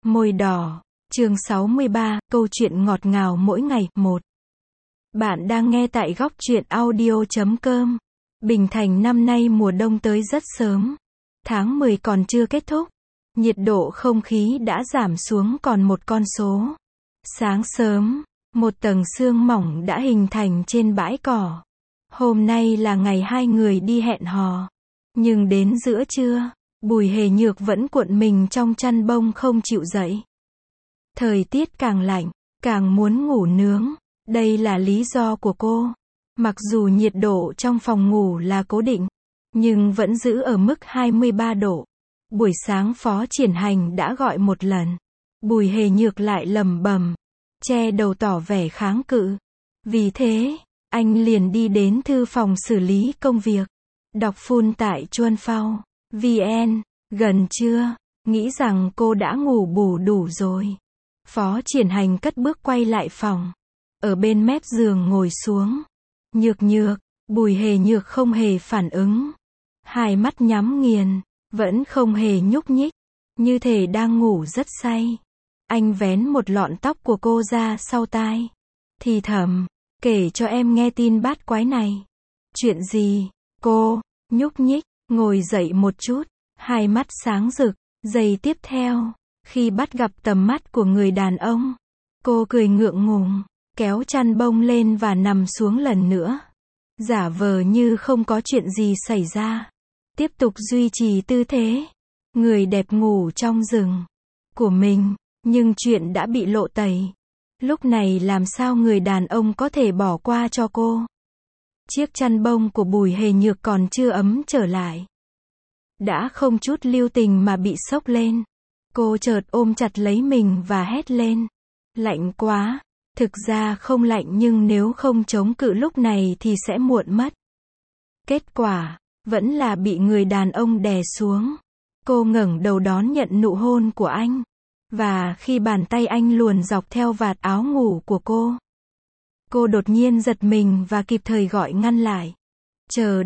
Môi đỏ, chương 63, câu chuyện ngọt ngào mỗi ngày, 1. Bạn đang nghe tại góc truyện audio.com. Bình Thành năm nay mùa đông tới rất sớm. Tháng 10 còn chưa kết thúc. Nhiệt độ không khí đã giảm xuống còn một con số. Sáng sớm, một tầng sương mỏng đã hình thành trên bãi cỏ. Hôm nay là ngày hai người đi hẹn hò. Nhưng đến giữa trưa, Bùi Hề Nhược vẫn cuộn mình trong chăn bông không chịu dậy. Thời tiết càng lạnh, càng muốn ngủ nướng. Đây là lý do của cô. Mặc dù nhiệt độ trong phòng ngủ là cố định, nhưng vẫn giữ ở mức 23 độ. Buổi sáng Phó Triển Hành đã gọi một lần. Bùi Hề Nhược lại lẩm bẩm, che đầu tỏ vẻ kháng cự. Vì thế, anh liền đi đến thư phòng xử lý công việc. Đọc full tại Chuanphao VN, gần trưa, nghĩ rằng cô đã ngủ bù đủ rồi. Phó Triển Hành cất bước quay lại phòng. Ở bên mép giường ngồi xuống. Nhược nhược, Bùi Hề Nhược không hề phản ứng. Hai mắt nhắm nghiền, vẫn không hề nhúc nhích, như thể đang ngủ rất say. Anh vén một lọn tóc của cô ra sau tai. Thì thầm, kể cho em nghe tin bát quái này. Chuyện gì? Cô nhúc nhích, ngồi dậy một chút, hai mắt sáng rực. Giây tiếp theo, khi bắt gặp tầm mắt của người đàn ông, cô cười ngượng ngùng, kéo chăn bông lên và nằm xuống lần nữa. Giả vờ như không có chuyện gì xảy ra. Tiếp tục duy trì tư thế. Người đẹp ngủ trong rừng của mình, nhưng chuyện đã bị lộ tẩy. Lúc này làm sao người đàn ông có thể bỏ qua cho cô? Chiếc chăn bông của Bùi Hề Nhược còn chưa ấm trở lại. Đã không chút lưu tình mà bị xốc lên. Cô chợt ôm chặt lấy mình và hét lên. Lạnh quá. Thực ra không lạnh nhưng nếu không chống cự lúc này thì sẽ muộn mất. Kết quả, vẫn là bị người đàn ông đè xuống. Cô ngẩng đầu đón nhận nụ hôn của anh. Và khi bàn tay anh luồn dọc theo vạt áo ngủ của cô đột nhiên giật mình và kịp thời gọi ngăn lại. Chờ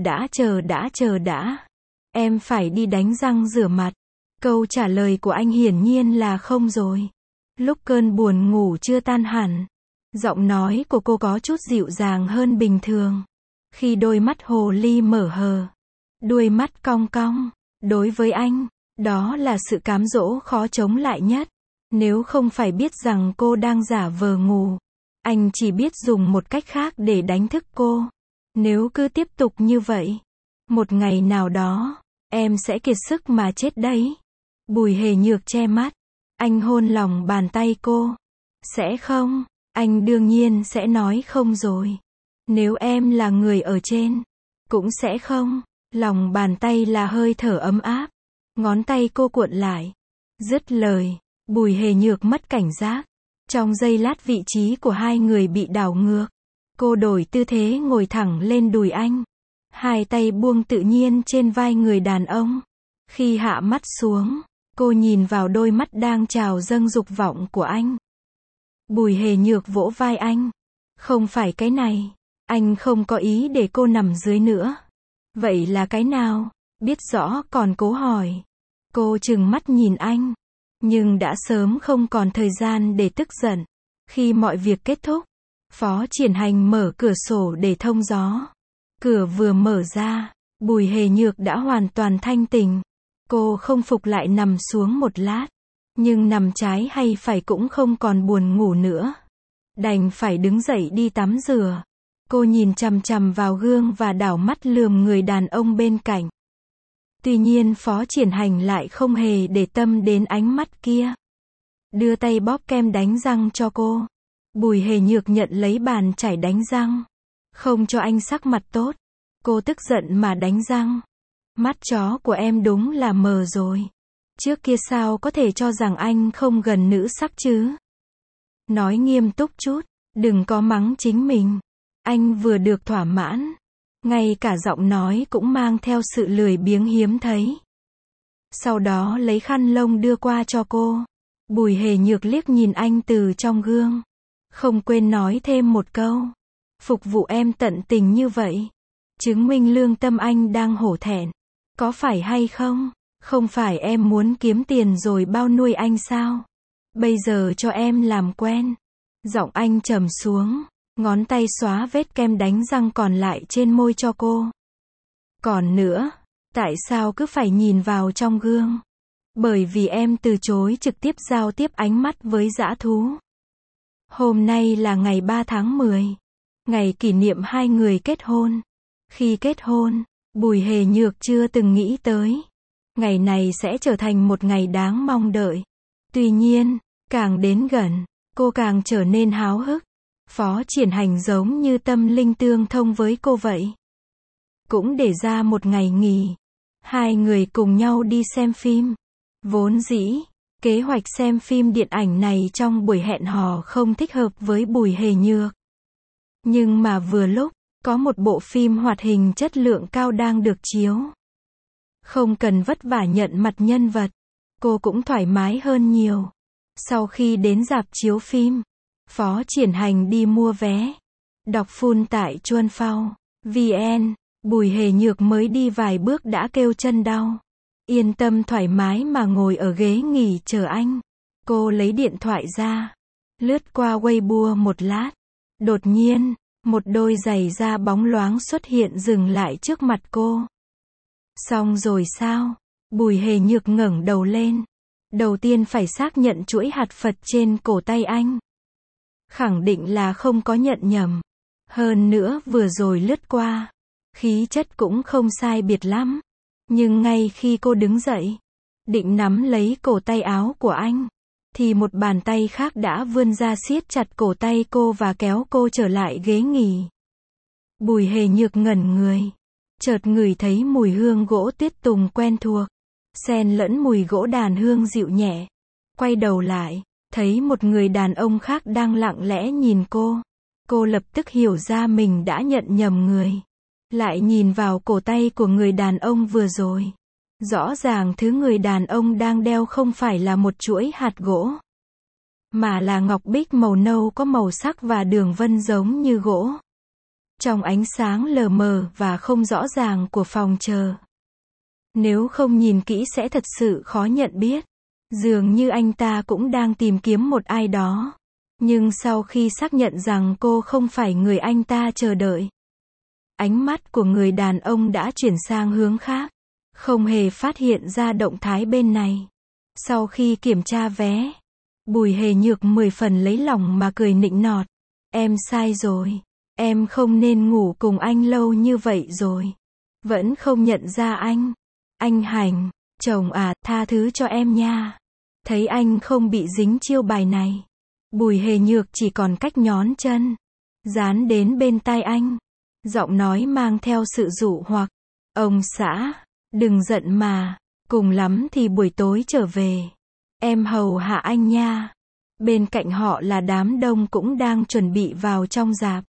đã. Em phải đi đánh răng rửa mặt. Câu trả lời của anh hiển nhiên là không rồi. Lúc cơn buồn ngủ chưa tan hẳn, giọng nói của cô có chút dịu dàng hơn bình thường. Khi đôi mắt hồ ly mở hờ, đuôi mắt cong cong, đối với anh, đó là sự cám dỗ khó chống lại nhất. Nếu không phải biết rằng cô đang giả vờ ngủ, anh chỉ biết dùng một cách khác để đánh thức cô. Nếu cứ tiếp tục như vậy, một ngày nào đó, em sẽ kiệt sức mà chết đấy. Bùi Hề Nhược che mắt. Anh hôn lòng bàn tay cô. Sẽ không? Anh đương nhiên sẽ nói không rồi. Nếu em là người ở trên, cũng sẽ không. Lòng bàn tay là hơi thở ấm áp. Ngón tay cô cuộn lại. Dứt lời, Bùi Hề Nhược mất cảnh giác. Trong giây lát vị trí của hai người bị đảo ngược. Cô đổi tư thế ngồi thẳng lên đùi anh. Hai tay buông tự nhiên trên vai người đàn ông. Khi hạ mắt xuống, cô nhìn vào đôi mắt đang trào dâng dục vọng của anh. Bùi Hề Nhược vỗ vai anh. Không phải cái này. Anh không có ý để cô nằm dưới nữa. Vậy là cái nào? Biết rõ còn cố hỏi. Cô trừng mắt nhìn anh. Nhưng đã sớm không còn thời gian để tức giận. Khi mọi việc kết thúc, Phó Triển Hành mở cửa sổ để thông gió. Cửa vừa mở ra, Bùi Hề Nhược đã hoàn toàn thanh tỉnh. Cô không phục lại nằm xuống một lát. Nhưng nằm trái hay phải cũng không còn buồn ngủ nữa. Đành phải đứng dậy đi tắm rửa. Cô nhìn chằm chằm vào gương và đảo mắt lườm người đàn ông bên cạnh. Tuy nhiên Phó Triển Hành lại không hề để tâm đến ánh mắt kia. Đưa tay bóp kem đánh răng cho cô. Bùi Hề Nhược nhận lấy bàn chải đánh răng. Không cho anh sắc mặt tốt. Cô tức giận mà đánh răng. Mắt chó của em đúng là mờ rồi. Trước kia sao có thể cho rằng anh không gần nữ sắc chứ? Nói nghiêm túc chút, đừng có mắng chính mình. Anh vừa được thỏa mãn. Ngay cả giọng nói cũng mang theo sự lười biếng hiếm thấy. Sau đó lấy khăn lông đưa qua cho cô. Bùi Hề Nhược liếc nhìn anh từ trong gương. Không quên nói thêm một câu. Phục vụ em tận tình như vậy. Chứng minh lương tâm anh đang hổ thẹn. Có phải hay không? Không phải em muốn kiếm tiền rồi bao nuôi anh sao? Bây giờ cho em làm quen. Giọng anh trầm xuống, ngón tay xóa vết kem đánh răng còn lại trên môi cho cô. Còn nữa, tại sao cứ phải nhìn vào trong gương? Bởi vì em từ chối trực tiếp giao tiếp ánh mắt với dã thú. Hôm nay là ngày 3 tháng 10, ngày kỷ niệm hai người kết hôn. Khi kết hôn, Bùi Hề Nhược chưa từng nghĩ tới ngày này sẽ trở thành một ngày đáng mong đợi. Tuy nhiên, càng đến gần, cô càng trở nên háo hức. Phó Triển Hành giống như tâm linh tương thông với cô vậy. Cũng để ra một ngày nghỉ, hai người cùng nhau đi xem phim. Vốn dĩ, kế hoạch xem phim điện ảnh này trong buổi hẹn hò không thích hợp với Bùi Hề Nhược. Nhưng mà vừa lúc, có một bộ phim hoạt hình chất lượng cao đang được chiếu. Không cần vất vả nhận mặt nhân vật, cô cũng thoải mái hơn nhiều. Sau khi đến rạp chiếu phim, Phó Triển Hành đi mua vé. Đọc full tại chuanphao.vn, Bùi Hề Nhược mới đi vài bước đã kêu chân đau. Yên tâm thoải mái mà ngồi ở ghế nghỉ chờ anh. Cô lấy điện thoại ra, lướt qua Weibo một lát. Đột nhiên, một đôi giày da bóng loáng xuất hiện dừng lại trước mặt cô. Xong rồi sao? Bùi Hề Nhược ngẩng đầu lên. Đầu tiên phải xác nhận chuỗi hạt Phật trên cổ tay anh. Khẳng định là không có nhận nhầm. Hơn nữa vừa rồi lướt qua, khí chất cũng không sai biệt lắm. Nhưng ngay khi cô đứng dậy, định nắm lấy cổ tay áo của anh, thì một bàn tay khác đã vươn ra siết chặt cổ tay cô và kéo cô trở lại ghế nghỉ. Bùi Hề Nhược ngẩn người, chợt ngửi thấy mùi hương gỗ tuyết tùng quen thuộc, xen lẫn mùi gỗ đàn hương dịu nhẹ. Quay đầu lại, thấy một người đàn ông khác đang lặng lẽ nhìn cô. Cô lập tức hiểu ra mình đã nhận nhầm người. Lại nhìn vào cổ tay của người đàn ông vừa rồi. Rõ ràng thứ người đàn ông đang đeo không phải là một chuỗi hạt gỗ, mà là ngọc bích màu nâu có màu sắc và đường vân giống như gỗ. Trong ánh sáng lờ mờ và không rõ ràng của phòng chờ, nếu không nhìn kỹ sẽ thật sự khó nhận biết. Dường như anh ta cũng đang tìm kiếm một ai đó. Nhưng sau khi xác nhận rằng cô không phải người anh ta chờ đợi, ánh mắt của người đàn ông đã chuyển sang hướng khác, không hề phát hiện ra động thái bên này. Sau khi kiểm tra vé, Bùi Hề Nhược 10 phần lấy lòng mà cười nịnh nọt. Em sai rồi. Em không nên ngủ cùng anh lâu như vậy rồi. Vẫn không nhận ra anh. Anh Hành, chồng à, tha thứ cho em nha. Thấy anh không bị dính chiêu bài này, Bùi Hề Nhược chỉ còn cách nhón chân, dán đến bên tai anh. Giọng nói mang theo sự dụ hoặc. Ông xã, đừng giận mà, cùng lắm thì buổi tối trở về. Em hầu hạ anh nha. Bên cạnh họ là đám đông cũng đang chuẩn bị vào trong rạp.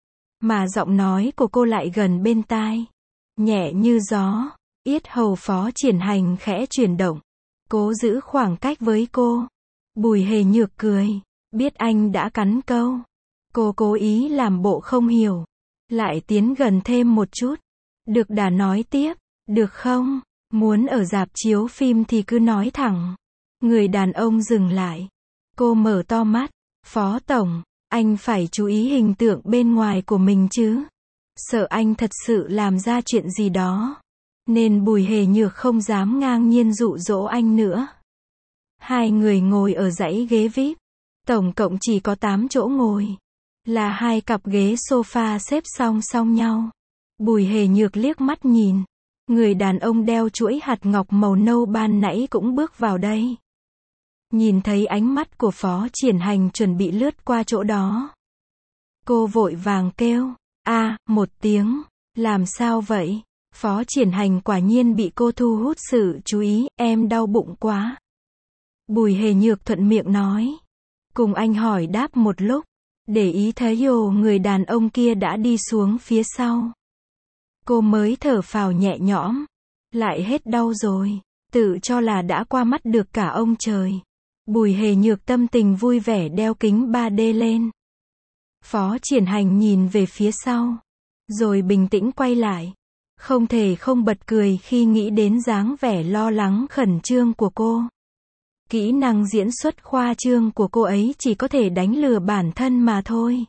Mà giọng nói của cô lại gần bên tai, nhẹ như gió. Yết hầu Phó Triển Hành khẽ chuyển động, cố giữ khoảng cách với cô. Bùi Hề Nhược cười, biết anh đã cắn câu. Cô cố ý làm bộ không hiểu, lại tiến gần thêm một chút. Được đã nói tiếp, được không? Muốn ở rạp chiếu phim thì cứ nói thẳng. Người đàn ông dừng lại. Cô mở to mắt. Phó Tổng, anh phải chú ý hình tượng bên ngoài của mình chứ. Sợ anh thật sự làm ra chuyện gì đó. Nên Bùi Hề Nhược không dám ngang nhiên dụ dỗ anh nữa. Hai người ngồi ở dãy ghế VIP. Tổng cộng chỉ có 8 chỗ ngồi. Là hai cặp ghế sofa xếp song song nhau. Bùi Hề Nhược liếc mắt nhìn. Người đàn ông đeo chuỗi hạt ngọc màu nâu ban nãy cũng bước vào đây. Nhìn thấy ánh mắt của Phó Triển Hành chuẩn bị lướt qua chỗ đó, cô vội vàng kêu, một tiếng. Làm sao vậy? Phó Triển Hành quả nhiên bị cô thu hút sự chú ý. Em đau bụng quá. Bùi Hề Nhược thuận miệng nói. Cùng anh hỏi đáp một lúc, để ý thấy người đàn ông kia đã đi xuống phía sau. Cô mới thở phào nhẹ nhõm. Lại hết đau rồi. Tự cho là đã qua mắt được cả ông trời. Bùi Hề Nhược tâm tình vui vẻ đeo kính 3D lên. Phó Triển Hành nhìn về phía sau, rồi bình tĩnh quay lại. Không thể không bật cười khi nghĩ đến dáng vẻ lo lắng khẩn trương của cô. Kỹ năng diễn xuất khoa trương của cô ấy chỉ có thể đánh lừa bản thân mà thôi.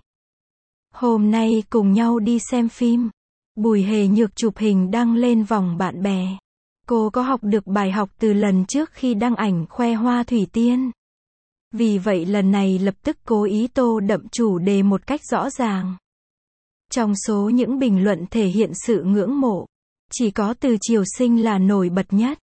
Hôm nay cùng nhau đi xem phim. Bùi Hề Nhược chụp hình đăng lên vòng bạn bè. Cô có học được bài học từ lần trước khi đăng ảnh khoe hoa thủy tiên. Vì vậy lần này lập tức cố ý tô đậm chủ đề một cách rõ ràng. Trong số những bình luận thể hiện sự ngưỡng mộ, chỉ có Từ Triều Sinh là nổi bật nhất.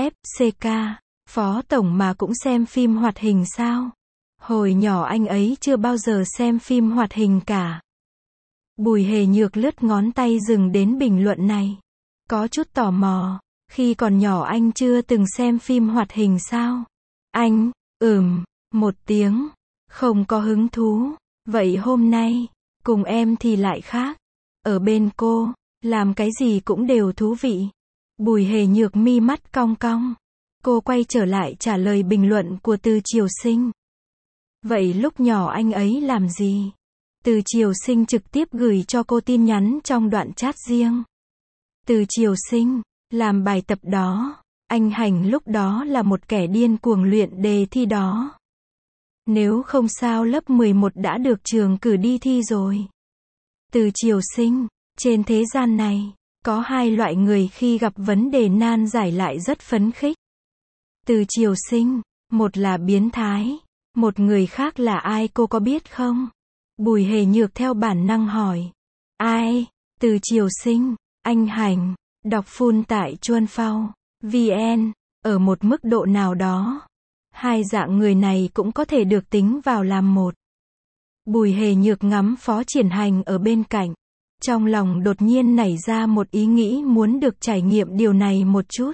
FCK, Phó Tổng mà cũng xem phim hoạt hình sao? Hồi nhỏ anh ấy chưa bao giờ xem phim hoạt hình cả. Bùi Hề Nhược lướt ngón tay dừng đến bình luận này. Có chút tò mò, khi còn nhỏ anh chưa từng xem phim hoạt hình sao? Anh, một tiếng, không có hứng thú. Vậy hôm nay, cùng em thì lại khác. Ở bên cô, làm cái gì cũng đều thú vị. Bùi Hề Nhược mi mắt cong cong. Cô quay trở lại trả lời bình luận của Từ Triều Sinh. Vậy lúc nhỏ anh ấy làm gì? Từ Triều Sinh trực tiếp gửi cho cô tin nhắn trong đoạn chat riêng. Từ Triều Sinh, làm bài tập đó. Anh Hành lúc đó là một kẻ điên cuồng luyện đề thi đó. Nếu không sao lớp 11 đã được trường cử đi thi rồi. Từ Triều Sinh, trên thế gian này, có hai loại người khi gặp vấn đề nan giải lại rất phấn khích. Từ Triều Sinh, một là biến thái, một người khác là ai cô có biết không? Bùi Hề Nhược theo bản năng hỏi. Ai? Từ Triều Sinh, anh Hành, đọc full tại Chuan Phao, VN, ở một mức độ nào đó. Hai dạng người này cũng có thể được tính vào làm một. Bùi Hề Nhược ngắm Phó Triển Hành ở bên cạnh. Trong lòng đột nhiên nảy ra một ý nghĩ muốn được trải nghiệm điều này một chút.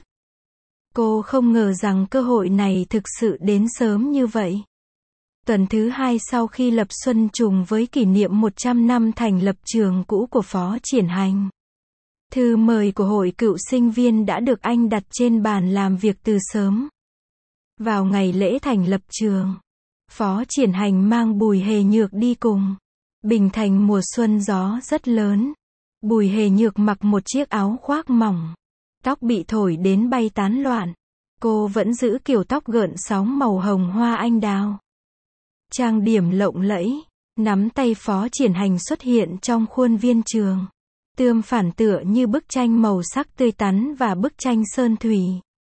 Cô không ngờ rằng cơ hội này thực sự đến sớm như vậy. Tuần thứ 2 sau khi lập xuân trùng với kỷ niệm 100 năm thành lập trường cũ của Phó Triển Hành. Thư mời của hội cựu sinh viên đã được anh đặt trên bàn làm việc từ sớm. Vào ngày lễ thành lập trường, Phó Triển Hành mang Bùi Hề Nhược đi cùng. Bình Thành mùa xuân gió rất lớn. Bùi Hề Nhược mặc một chiếc áo khoác mỏng. Tóc bị thổi đến bay tán loạn. Cô vẫn giữ kiểu tóc gợn sóng màu hồng hoa anh đào. Trang điểm lộng lẫy, nắm tay Phó Triển Hành xuất hiện trong khuôn viên trường. Tương phản tựa như bức tranh màu sắc tươi tắn và bức tranh sơn thủy.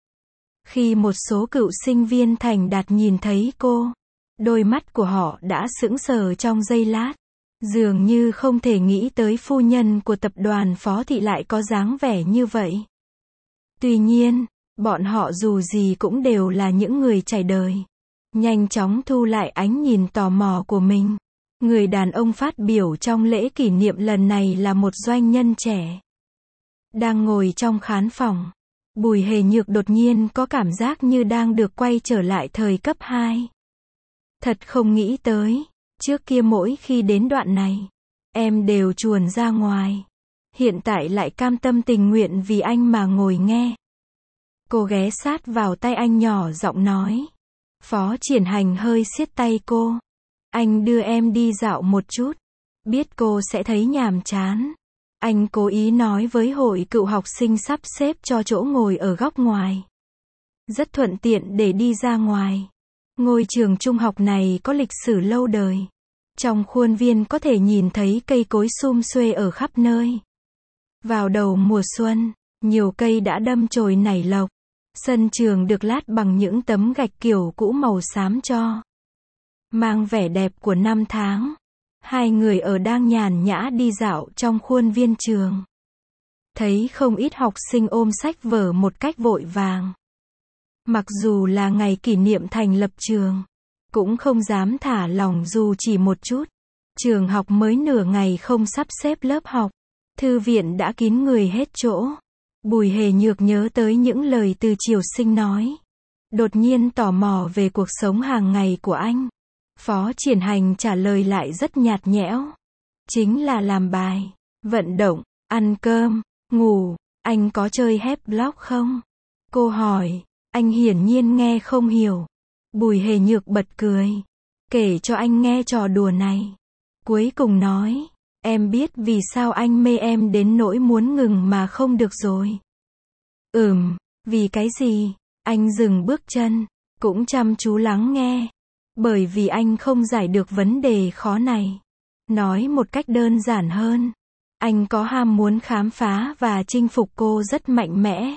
Khi một số cựu sinh viên thành đạt nhìn thấy cô, đôi mắt của họ đã sững sờ trong giây lát. Dường như không thể nghĩ tới phu nhân của tập đoàn Phó Thị lại có dáng vẻ như vậy. Tuy nhiên, bọn họ dù gì cũng đều là những người trải đời. Nhanh chóng thu lại ánh nhìn tò mò của mình. Người đàn ông phát biểu trong lễ kỷ niệm lần này là một doanh nhân trẻ. Đang ngồi trong khán phòng, Bùi Hề Nhược đột nhiên có cảm giác như đang được quay trở lại thời cấp 2. Thật không nghĩ tới, trước kia mỗi khi đến đoạn này, em đều chuồn ra ngoài. Hiện tại lại cam tâm tình nguyện vì anh mà ngồi nghe. Cô ghé sát vào tay anh nhỏ giọng nói. Phó Triển Hành hơi siết tay cô. Anh đưa em đi dạo một chút. Biết cô sẽ thấy nhàm chán. Anh cố ý nói với hội cựu học sinh sắp xếp cho chỗ ngồi ở góc ngoài. Rất thuận tiện để đi ra ngoài. Ngôi trường trung học này có lịch sử lâu đời. Trong khuôn viên có thể nhìn thấy cây cối sum xuê ở khắp nơi. Vào đầu mùa xuân, nhiều cây đã đâm chồi nảy lộc. Sân trường được lát bằng những tấm gạch kiểu cũ màu xám cho. Mang vẻ đẹp của năm tháng. Hai người ở đang nhàn nhã đi dạo trong khuôn viên trường. Thấy không ít học sinh ôm sách vở một cách vội vàng. Mặc dù là ngày kỷ niệm thành lập trường, cũng không dám thả lỏng dù chỉ một chút. Trường học mới nửa ngày không sắp xếp lớp học. Thư viện đã kín người hết chỗ. Bùi Hề Nhược nhớ tới những lời Từ Triều Sinh nói. Đột nhiên tò mò về cuộc sống hàng ngày của anh. Phó Triển Hành trả lời lại rất nhạt nhẽo. Chính là làm bài, vận động, ăn cơm, ngủ. Anh có chơi Heblock không? Cô hỏi. Anh hiển nhiên nghe không hiểu. Bùi Hề Nhược bật cười. Kể cho anh nghe trò đùa này. Cuối cùng nói. Em biết vì sao anh mê em đến nỗi muốn ngừng mà không được rồi. Vì cái gì? Anh dừng bước chân. cũng chăm chú lắng nghe. Bởi vì anh không giải được vấn đề khó này. Nói một cách đơn giản hơn, anh có ham muốn khám phá và chinh phục cô rất mạnh mẽ.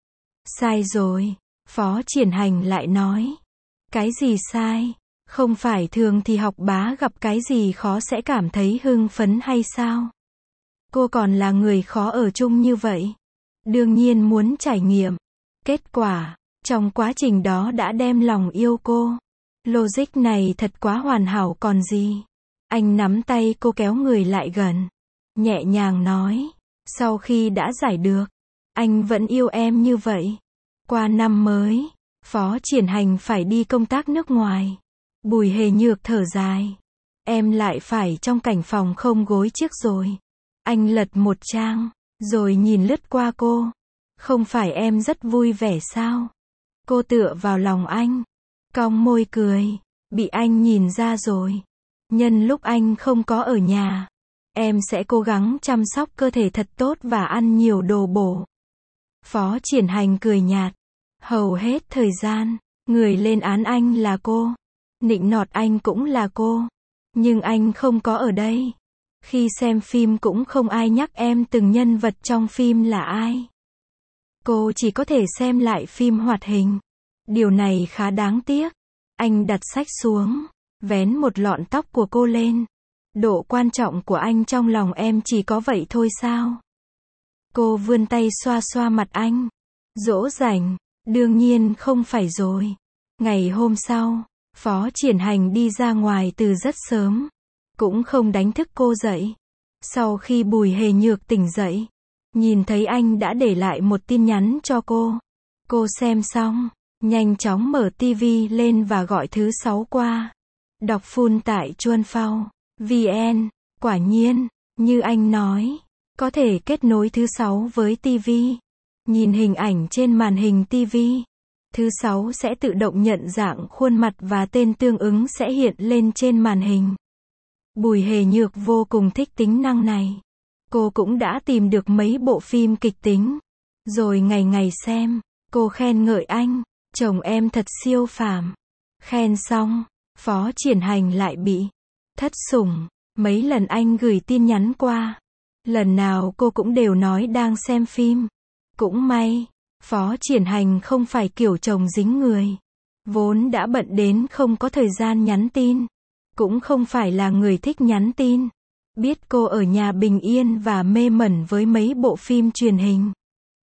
Sai rồi, Phó Triển Hành lại nói. Cái gì sai? Không phải thường thì học bá gặp cái gì khó sẽ cảm thấy hưng phấn hay sao? Cô còn là người khó ở chung như vậy. Đương nhiên muốn trải nghiệm. Kết quả, trong quá trình đó đã đem lòng yêu cô. Logic này thật quá hoàn hảo còn gì. Anh nắm tay cô kéo người lại gần. Nhẹ nhàng nói. Sau khi đã giải được, anh vẫn yêu em như vậy. Qua năm mới, Phó Triển Hành phải đi công tác nước ngoài. Bùi Hề Nhược thở dài. Em lại phải trong cảnh phòng không gối chiếc rồi. Anh lật một trang, rồi nhìn lướt qua cô. Không phải em rất vui vẻ sao? Cô tựa vào lòng anh, cong môi cười. Bị anh nhìn ra rồi. Nhân lúc anh không có ở nhà, em sẽ cố gắng chăm sóc cơ thể thật tốt và ăn nhiều đồ bổ. Phó Triển Hành cười nhạt. Hầu hết thời gian, người lên án anh là cô. Nịnh nọt anh cũng là cô. Nhưng anh không có ở đây. Khi xem phim cũng không ai nhắc em từng nhân vật trong phim là ai. Cô chỉ có thể xem lại phim hoạt hình. Điều này khá đáng tiếc. Anh đặt sách xuống, vén một lọn tóc của cô lên. Độ quan trọng của anh trong lòng em chỉ có vậy thôi sao? Cô vươn tay xoa xoa mặt anh. Dỗ dành. Đương nhiên không phải rồi. Ngày hôm sau, Phó Triển Hành đi ra ngoài từ rất sớm. Cũng không đánh thức cô dậy. Sau khi Bùi Hề Nhược tỉnh dậy, nhìn thấy anh đã để lại một tin nhắn cho cô. Cô xem xong, nhanh chóng mở tivi lên và gọi thứ 6 qua. Đọc full tại Chuan Phao VN. Quả nhiên, như anh nói, có thể kết nối thứ 6 với tivi. Nhìn hình ảnh trên màn hình tivi, thứ 6 sẽ tự động nhận dạng khuôn mặt và tên tương ứng sẽ hiện lên trên màn hình. Bùi Hề Nhược vô cùng thích tính năng này. Cô cũng đã tìm được mấy bộ phim kịch tính. Rồi ngày ngày xem, cô khen ngợi anh. Chồng em thật siêu phàm. Khen xong, Phó Triển Hành lại bị thất sủng. Mấy lần anh gửi tin nhắn qua, lần nào cô cũng đều nói đang xem phim. Cũng may, Phó Triển Hành không phải kiểu chồng dính người. Vốn đã bận đến không có thời gian nhắn tin. Cũng không phải là người thích nhắn tin. Biết cô ở nhà bình yên và mê mẩn với mấy bộ phim truyền hình,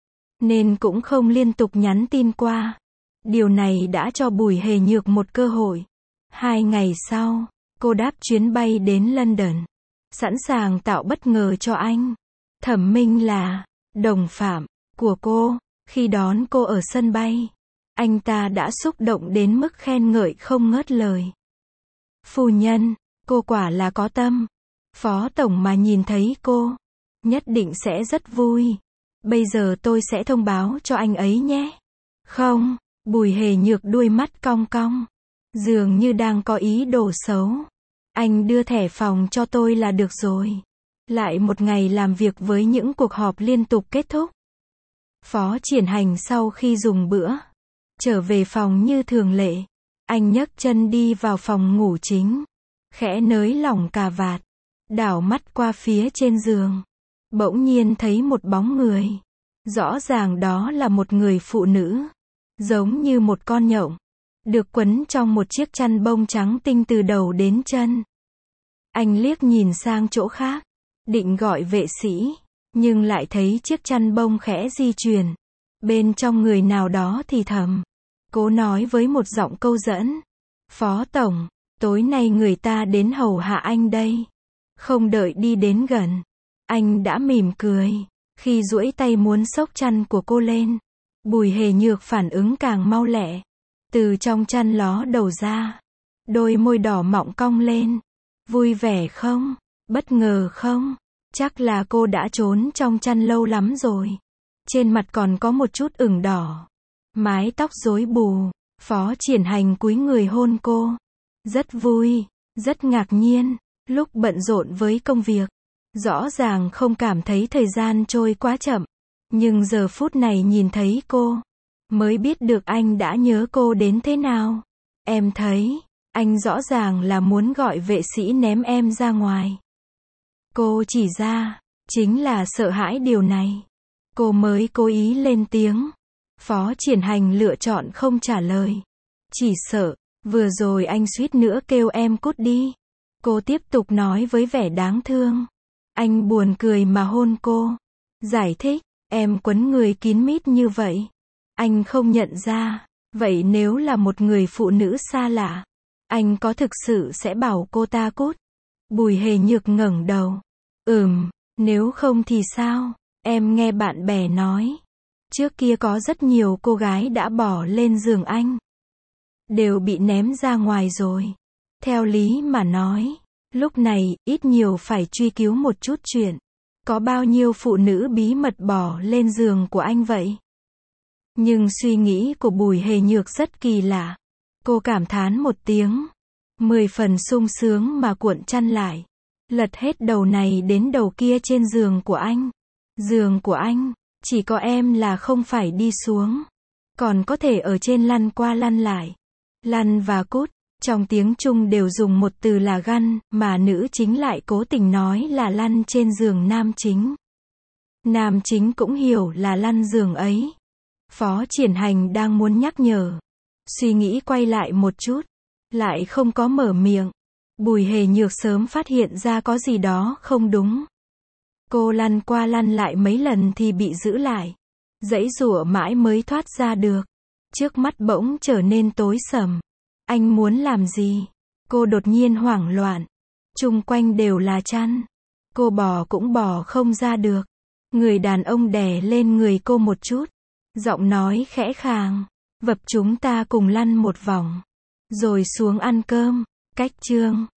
nên cũng không liên tục nhắn tin qua. Điều này đã cho Bùi Hề Nhược một cơ hội. 2 ngày sau, cô đáp chuyến bay đến London. Sẵn sàng tạo bất ngờ cho anh. Thẩm Minh là đồng phạm của cô. Khi đón cô ở sân bay, anh ta đã xúc động đến mức khen ngợi không ngớt lời. Phu nhân, cô quả là có tâm. Phó tổng mà nhìn thấy cô, nhất định sẽ rất vui. Bây giờ tôi sẽ thông báo cho anh ấy nhé. Không, Bùi Hề Nhược đuôi mắt cong cong. Dường như đang có ý đồ xấu. Anh đưa thẻ phòng cho tôi là được rồi. Lại một ngày làm việc với những cuộc họp liên tục kết thúc. Phó Triển Hành sau khi dùng bữa, trở về phòng như thường lệ. Anh nhấc chân đi vào phòng ngủ chính. Khẽ nới lỏng cà vạt. Đảo mắt qua phía trên giường. Bỗng nhiên thấy một bóng người. Rõ ràng đó là một người phụ nữ. Giống như một con nhộng. Được quấn trong một chiếc chăn bông trắng tinh từ đầu đến chân. Anh liếc nhìn sang chỗ khác. Định gọi vệ sĩ. Nhưng lại thấy chiếc chăn bông khẽ di chuyển. Bên trong người nào đó thì thầm. Cố nói với một giọng câu dẫn. Phó tổng, tối nay người ta đến hầu hạ anh đây. Không đợi đi đến gần, anh đã mỉm cười. Khi duỗi tay muốn xốc chăn của cô lên, Bùi Hề Nhược phản ứng càng mau lẹ. Từ trong chăn ló đầu ra. Đôi môi đỏ mọng cong lên. Vui vẻ không? Bất ngờ không? Chắc là cô đã trốn trong chăn lâu lắm rồi. Trên mặt còn có một chút ửng đỏ. Mái tóc rối bù. Phó Triển Hành cúi người hôn cô. Rất vui, rất ngạc nhiên. Lúc bận rộn với công việc, rõ ràng không cảm thấy thời gian trôi quá chậm. Nhưng giờ phút này nhìn thấy cô, mới biết được anh đã nhớ cô đến thế nào. Em thấy, anh rõ ràng là muốn gọi vệ sĩ ném em ra ngoài. Cô chỉ ra, chính là sợ hãi điều này. Cô mới cố ý lên tiếng. Phó Triển Hành lựa chọn không trả lời. Chỉ sợ, vừa rồi anh suýt nữa kêu em cút đi. Cô tiếp tục nói với vẻ đáng thương. Anh buồn cười mà hôn cô. Giải thích, em quấn người kín mít như vậy. Anh không nhận ra. Vậy nếu là một người phụ nữ xa lạ, anh có thực sự sẽ bảo cô ta cút? Bùi Hề Nhược ngẩng đầu. Nếu không thì sao? Em nghe bạn bè nói. Trước kia có rất nhiều cô gái đã bỏ lên giường anh. Đều bị ném ra ngoài rồi. Theo lý mà nói, lúc này, ít nhiều phải truy cứu một chút chuyện. Có bao nhiêu phụ nữ bí mật bỏ lên giường của anh vậy? Nhưng suy nghĩ của Bùi Hề Nhược rất kỳ lạ. Cô cảm thán một tiếng. 10 phần sung sướng mà cuộn chăn lại. Lật hết đầu này đến đầu kia trên giường của anh. Giường của anh, chỉ có em là không phải đi xuống. Còn có thể ở trên lăn qua lăn lại. Lăn và cút, trong tiếng Trung đều dùng một từ là găn, mà nữ chính lại cố tình nói là lăn trên giường nam chính. Nam chính cũng hiểu là lăn giường ấy. Phó Triển Hành đang muốn nhắc nhở. Suy nghĩ quay lại một chút. Lại không có mở miệng. Bùi Hề Nhược sớm phát hiện ra có gì đó không đúng. Cô lăn qua lăn lại mấy lần thì bị giữ lại. Giãy giụa mãi mới thoát ra được. Trước mắt bỗng trở nên tối sầm. Anh muốn làm gì? Cô đột nhiên hoảng loạn. Chung quanh đều là chăn. Cô bò cũng bò không ra được. Người đàn ông đè lên người cô một chút. Giọng nói khẽ khàng. Vập chúng ta cùng lăn một vòng. Rồi xuống ăn cơm. Cách chương